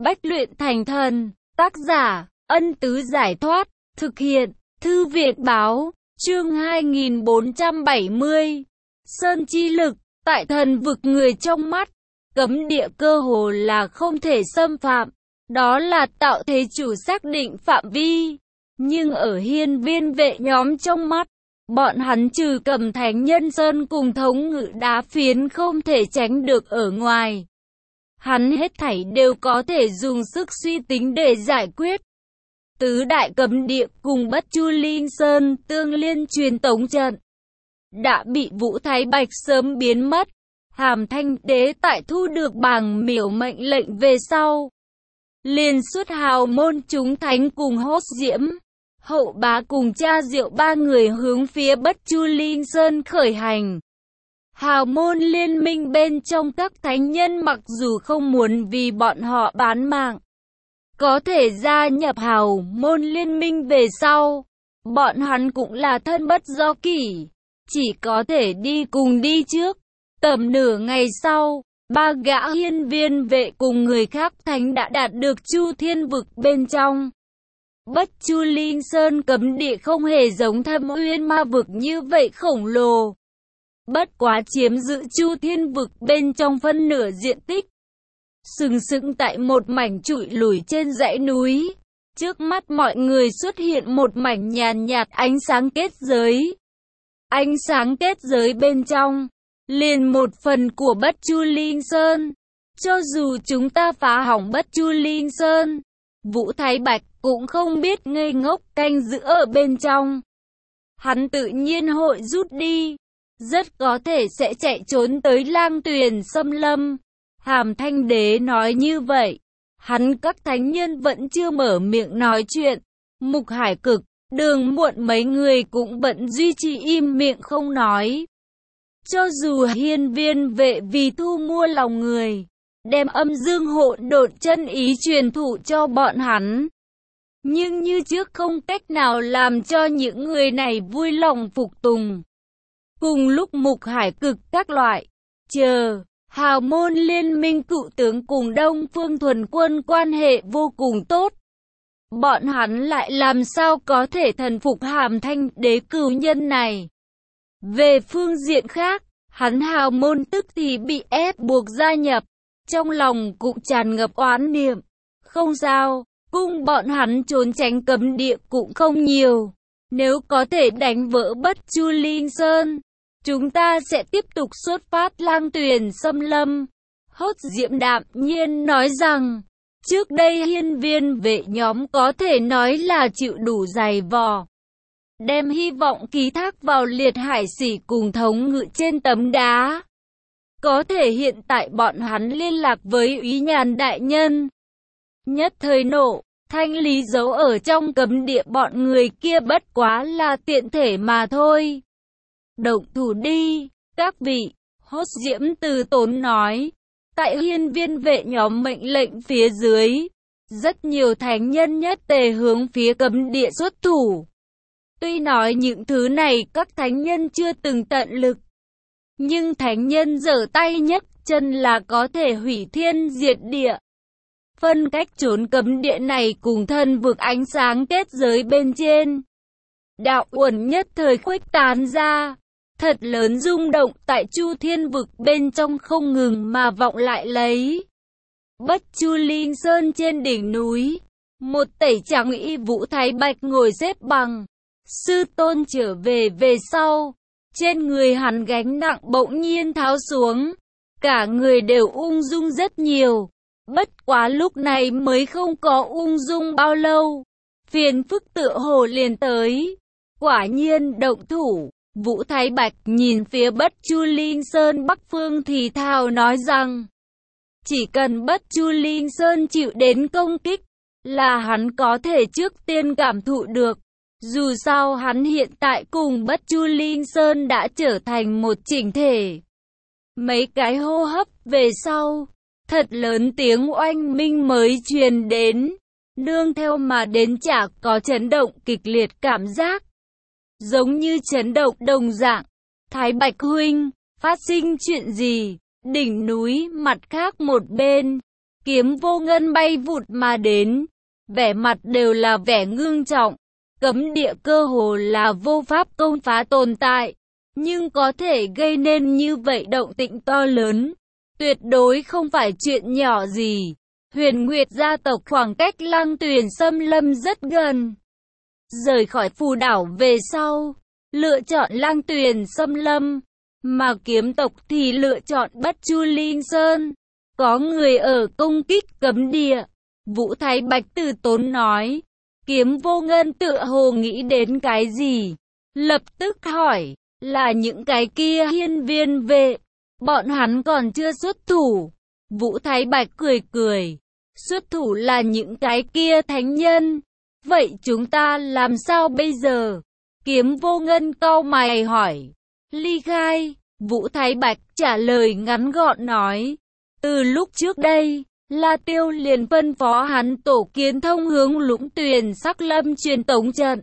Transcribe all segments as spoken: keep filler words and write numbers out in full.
Bách luyện thành thần. Tác giả, Ân Tứ Giải Thoát. Thực hiện, Thư Viện Báo. Chương hai nghìn bốn trăm bảy mươi. Sơn chi lực. Tại thần vực người trong mắt, cấm địa cơ hồ là không thể xâm phạm. Đó là tạo thế chủ xác định phạm vi. Nhưng ở hiên viên vệ nhóm trong mắt, bọn hắn trừ Cầm Thánh Nhân Sơn cùng thống ngự đá phiến không thể tránh được ở ngoài. Hắn hết thảy đều có thể dùng sức suy tính để giải quyết. Tứ đại cấm địa cùng Bất Chu Linh Sơn tương liên truyền tống trận đã bị Vũ Thái Bạch sớm biến mất. Hàm Thanh Đế tại thu được bảng miểu mệnh lệnh về sau, liền xuất hào môn chúng thánh cùng Hốt Diễm, Hậu Bá cùng Cha Diệu ba người hướng phía Bất Chu Linh Sơn khởi hành. Hào môn liên minh bên trong các thánh nhân mặc dù không muốn vì bọn họ bán mạng, có thể gia nhập hào môn liên minh về sau, bọn hắn cũng là thân bất do kỷ, chỉ có thể đi cùng đi trước. Tầm nửa ngày sau, ba gã hiên viên vệ cùng người khác thánh đã đạt được Chu Thiên vực bên trong. Bất Chu Linh Sơn cấm địa không hề giống Thâm Uyên ma vực như vậy khổng lồ. Bất quá chiếm giữ Chu Thiên vực bên trong phân nửa diện tích. Sừng sững tại một mảnh trụi lủi trên dãy núi. Trước mắt mọi người xuất hiện một mảnh nhàn nhạt ánh sáng kết giới. Ánh sáng kết giới bên trong liền một phần của Bất Chu Linh Sơn. Cho dù chúng ta phá hỏng Bất Chu Linh Sơn, Vũ Thái Bạch cũng không biết ngây ngốc canh giữ ở bên trong. Hắn tự nhiên hội rút đi, rất có thể sẽ chạy trốn tới Lang Tuyền xâm lâm. Hàm Thanh Đế nói như vậy, hắn các thánh nhân vẫn chưa mở miệng nói chuyện. Mục Hải Cực, Đường Muộn mấy người cũng vẫn duy trì im miệng không nói. Cho dù hiên viên vệ vì thu mua lòng người, đem âm dương hỗn độn chân ý truyền thụ cho bọn hắn, nhưng như trước không cách nào làm cho những người này vui lòng phục tùng. Cùng lúc Mục Hải Cực các loại, chờ, hào môn liên minh cựu tướng cùng Đông Phương Thuần Quân quan hệ vô cùng tốt. Bọn hắn lại làm sao có thể thần phục Hàm Thanh Đế cửu nhân này. Về phương diện khác, hắn hào môn tức thì bị ép buộc gia nhập, trong lòng cũng tràn ngập oán niệm. Không sao, cung bọn hắn trốn tránh cấm địa cũng không nhiều. Nếu có thể đánh vỡ Bất Chu Linh Sơn, chúng ta sẽ tiếp tục xuất phát Lang Tuyền xâm lâm. Hốt Diễm đạm nhiên nói rằng, trước đây hiên viên vệ nhóm có thể nói là chịu đủ dày vò, đem hy vọng ký thác vào Liệt Hải Sỉ cùng thống ngự trên tấm đá. Có thể hiện tại bọn hắn liên lạc với Úy Nhàn đại nhân, nhất thời nộ, thanh lý dấu ở trong cấm địa bọn người kia bất quá là tiện thể mà thôi. Động thủ đi, các vị, Hốt Diễm từ tốn nói. Tại hiên viên vệ nhóm mệnh lệnh phía dưới, rất nhiều thánh nhân nhất tề hướng phía cấm địa xuất thủ. Tuy nói những thứ này các thánh nhân chưa từng tận lực, nhưng thánh nhân giở tay nhấc chân là có thể hủy thiên diệt địa. Phân cách trốn cấm địa này cùng thân vực ánh sáng kết giới bên trên, đạo uẩn nhất thời khuếch tán ra, thật lớn rung động tại Chu Thiên vực bên trong không ngừng mà vọng lại lấy. Bất Chu Linh Sơn trên đỉnh núi, một tẩy trắng y Vũ Thái Bạch ngồi xếp bằng. Sư tôn trở về về sau, trên người hắn gánh nặng bỗng nhiên tháo xuống, cả người đều ung dung rất nhiều. Bất quá lúc này mới không có ung dung bao lâu, phiền phức tựa hồ liền tới. Quả nhiên động thủ. Vũ Thái Bạch nhìn phía Bất Chu Linh Sơn bắc phương thì thào nói rằng, chỉ cần Bất Chu Linh Sơn chịu đến công kích, là hắn có thể trước tiên cảm thụ được. Dù sao hắn hiện tại cùng Bất Chu Linh Sơn đã trở thành một chỉnh thể. Mấy cái hô hấp về sau, thật lớn tiếng oanh minh mới truyền đến, nương theo mà đến chả có chấn động kịch liệt cảm giác. Giống như chấn động đồng dạng. Thái Bạch huynh, phát sinh chuyện gì? Đỉnh núi mặt khác một bên, Kiếm Vô Ngân bay vụt mà đến, vẻ mặt đều là vẻ ngưng trọng. Cấm địa cơ hồ là vô pháp công phá tồn tại, nhưng có thể gây nên như vậy động tĩnh to lớn, tuyệt đối không phải chuyện nhỏ gì. Huyền Nguyệt gia tộc khoảng cách Lăng Tuyền xâm lâm rất gần. Rời khỏi phù đảo về sau, lựa chọn Lăng Tuyền xâm lâm, mà kiếm tộc thì lựa chọn Bất Chu Linh Sơn. Có người ở công kích cấm địa. Vũ Thái Bạch từ tốn nói. Kiếm Vô Ngân tựa hồ nghĩ đến cái gì, lập tức hỏi, là những cái kia hiên viên vệ, bọn hắn còn chưa xuất thủ. Vũ Thái Bạch cười cười, xuất thủ là những cái kia thánh nhân, vậy chúng ta làm sao bây giờ? Kiếm Vô Ngân cau mày hỏi. Ly khai. Vũ Thái Bạch trả lời ngắn gọn nói, từ lúc trước đây, La Tiêu liền phân phó hắn tổ kiến thông hướng Lũng Tuyền Sắc Lâm truyền tống trận.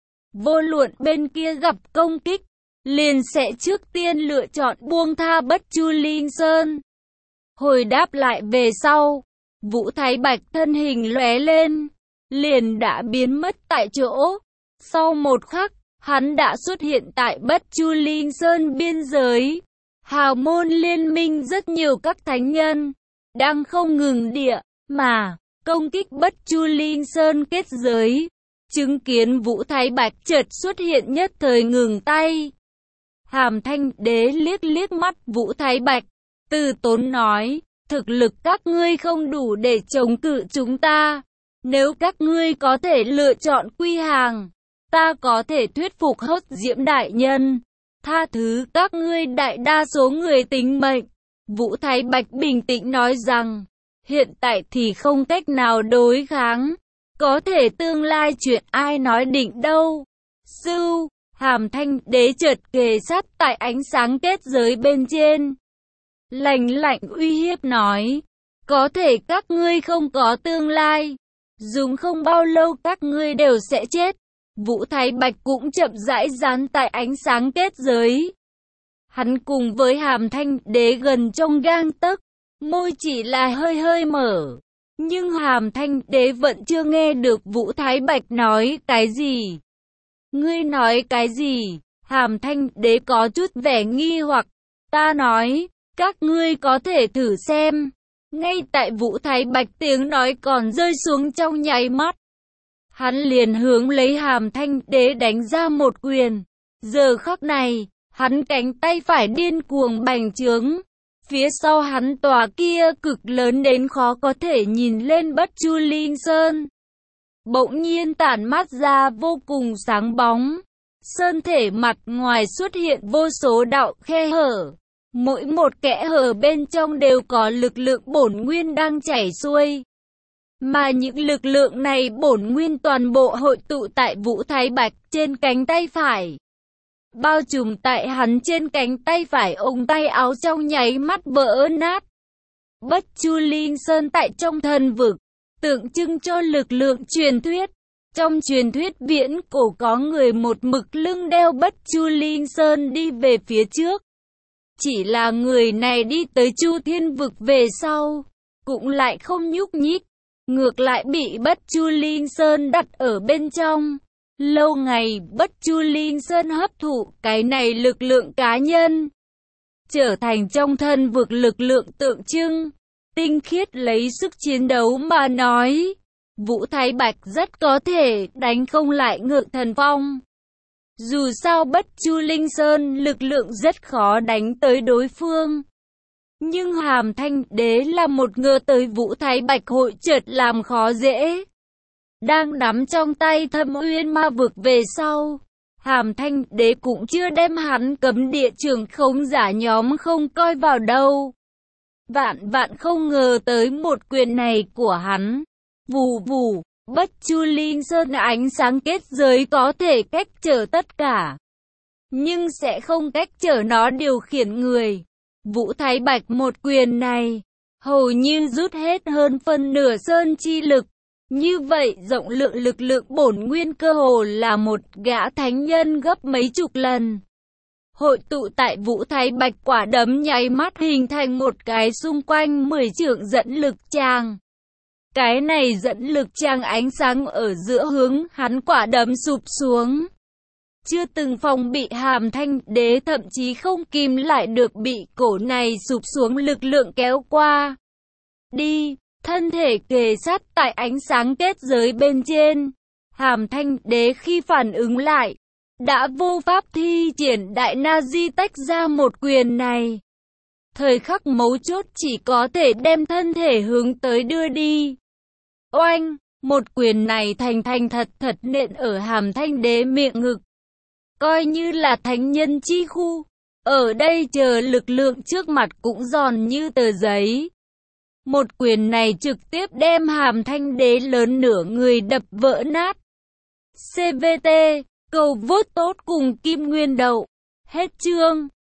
Vô luận bên kia gặp công kích, liền sẽ trước tiên lựa chọn buông tha Bất Chu Linh Sơn. Hồi đáp lại về sau, Vũ Thái Bạch thân hình lóe lên, liền đã biến mất tại chỗ. Sau một khắc, hắn đã xuất hiện tại Bất Chu Linh Sơn biên giới. Hào môn liên minh rất nhiều các thánh nhân đang không ngừng địa mà công kích Bất Chu Linh Sơn kết giới. Chứng kiến Vũ Thái Bạch chợt xuất hiện nhất thời ngừng tay. Hàm Thanh Đế liếc liếc mắt Vũ Thái Bạch, từ tốn nói, thực lực các ngươi không đủ để chống cự chúng ta. Nếu các ngươi có thể lựa chọn quy hàng, ta có thể thuyết phục Hốt Diễm đại nhân tha thứ các ngươi đại đa số người tính mệnh. Vũ Thái Bạch bình tĩnh nói rằng, hiện tại thì không cách nào đối kháng, có thể tương lai chuyện ai nói định đâu. Sưu, Hàm Thanh Đế chợt kề sát tại ánh sáng kết giới bên trên. Lạnh lạnh uy hiếp nói, có thể các ngươi không có tương lai, dùng không bao lâu các ngươi đều sẽ chết. Vũ Thái Bạch cũng chậm rãi dán tại ánh sáng kết giới. Hắn cùng với Hàm Thanh Đế gần trong gang tấc, môi chỉ là hơi hơi mở. Nhưng Hàm Thanh Đế vẫn chưa nghe được Vũ Thái Bạch nói cái gì. Ngươi nói cái gì? Hàm Thanh Đế có chút vẻ nghi hoặc. Ta nói, các ngươi có thể thử xem. Ngay tại Vũ Thái Bạch tiếng nói còn rơi xuống trong nháy mắt, hắn liền hướng lấy Hàm Thanh Đế đánh ra một quyền. Giờ khắc này, hắn cánh tay phải điên cuồng bành trướng. Phía sau hắn tòa kia cực lớn đến khó có thể nhìn lên Bất Chu Linh Sơn bỗng nhiên tản mát ra vô cùng sáng bóng. Sơn thể mặt ngoài xuất hiện vô số đạo khe hở. Mỗi một kẽ hở bên trong đều có lực lượng bổn nguyên đang chảy xuôi. Mà những lực lượng này bổn nguyên toàn bộ hội tụ tại Vũ Thái Bạch trên cánh tay phải. Bao trùm tại hắn trên cánh tay phải, ống tay áo trong nháy mắt vỡ nát. Bất Chu Linh Sơn tại trong thần vực, tượng trưng cho lực lượng truyền thuyết. Trong truyền thuyết viễn cổ có người một mực lưng đeo Bất Chu Linh Sơn đi về phía trước. Chỉ là người này đi tới Chu Thiên vực về sau, cũng lại không nhúc nhích, ngược lại bị Bất Chu Linh Sơn đặt ở bên trong. Lâu ngày Bất Chu Linh Sơn hấp thụ cái này lực lượng cá nhân, trở thành trong thân vực lực lượng tượng trưng, tinh khiết lấy sức chiến đấu mà nói. Vũ Thái Bạch rất có thể đánh không lại Ngự Thần Phong. Dù sao Bất Chu Linh Sơn lực lượng rất khó đánh tới đối phương. Nhưng Hàm Thanh Đế là một ngờ tới Vũ Thái Bạch hội chợt làm khó dễ. Đang nắm trong tay Thâm Uyên Ma vực về sau, Hàm Thanh Đế cũng chưa đem hắn cấm địa trưởng khống giả nhóm không coi vào đâu. Vạn vạn không ngờ tới một quyền này của hắn. Vù vù, Bất Chu Linh Sơn ánh sáng kết giới có thể cách trở tất cả, nhưng sẽ không cách trở nó điều khiển người. Vũ Thái Bạch một quyền này, hầu như rút hết hơn phân nửa sơn chi lực. Như vậy rộng lượng lực lượng bổn nguyên cơ hồ là một gã thánh nhân gấp mấy chục lần. hội tụ tại Vũ Thái Bạch, quả đấm nháy mắt hình thành một cái xung quanh mười trượng dẫn lực tràng. Cái này dẫn lực tràng ánh sáng ở giữa hướng hắn quả đấm sụp xuống. Chưa từng phòng bị Hàm Thanh Đế thậm chí không kìm lại được bị cổ này sụp xuống lực lượng kéo qua. Đi, thân thể kề sát tại ánh sáng kết giới bên trên. Hàm Thanh Đế khi phản ứng lại, đã vô pháp thi triển đại na di tách ra một quyền này. Thời khắc mấu chốt chỉ có thể đem thân thể hướng tới đưa đi. Oanh, một quyền này thành thành thật thật nện ở Hàm Thanh Đế miệng ngực. Coi như là thánh nhân chi khu, ở đây chờ lực lượng trước mặt cũng giòn như tờ giấy. Một quyền này trực tiếp đem Hàm Thanh Đế lớn nửa người đập vỡ nát. xê vê tê, cầu vote tốt cùng Kim Nguyên Đậu. Hết chương.